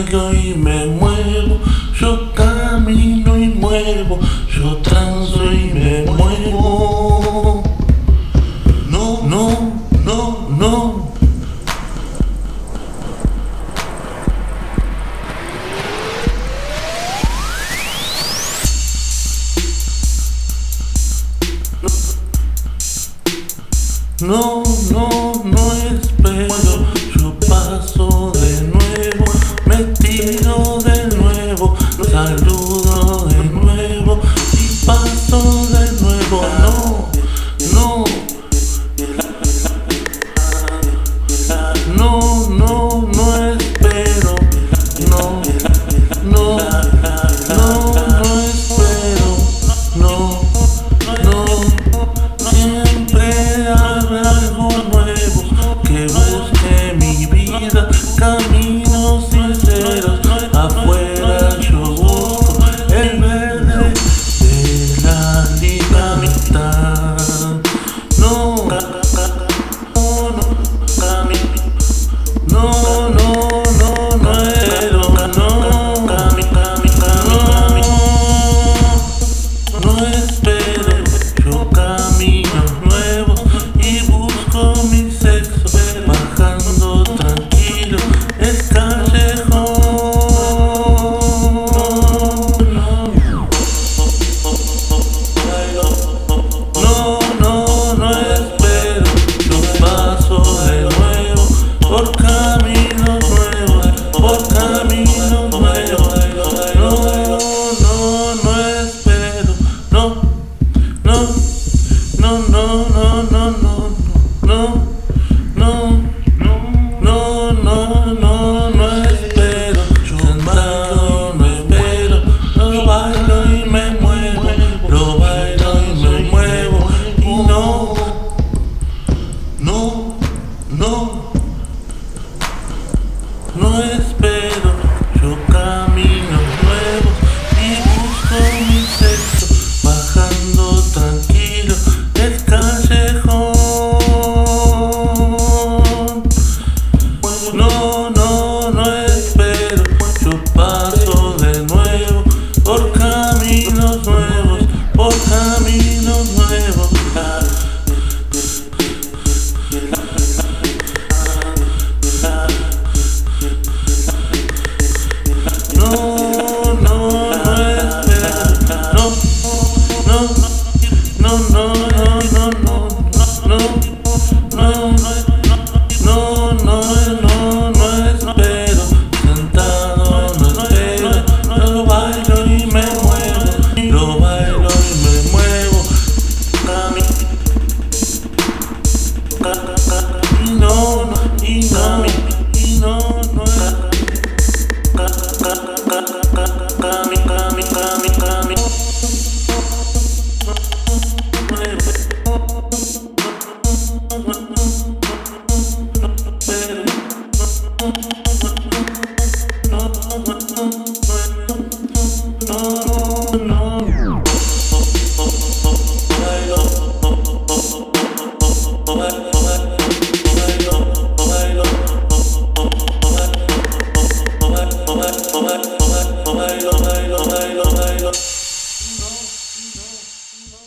bailo y me muevo, yo camino y muevo, yo transo y me muevo. No, no, no, no. No, no, no espero, yo paso de nuevo, me tiro de nuevo, saludo de nuevo y paso de nuevo. No, no, no, no, no espero, no, no, no, no espero, no, no, siempre habrá algo nuevo que busque mi vida, caminos sinceros, afuera yo busco el verde de la libertad. No, no, no, no, no espero, no espero, yo camino nuevo y busco mi sexo, bajando tranquilo el callejón. No, no, no espero, yo paso de nuevo por caminos nuevos, por caminos nuevos. No, no, no espero, no, no, no, no, no, no, no, no, no, no, no, no, no espero, yo sentado no espero, lo bailo y me muevo, lo bailo y me muevo, y no, no, no, no espero, yo camino nuevo y busco mi sexo, bajando tranquilo el callejón. No, no, no espero, yo paso de nuevo por caminos nuevos, por caminos nuevos. No, no, no espero, no, no, no, no, no, no, no, no, no, no, no espero, sentado no espero, lo bailo y me muevo, lo bailo y me muevo, y no, y no, y no, no es. Bailo, bailo, bailo, bailo.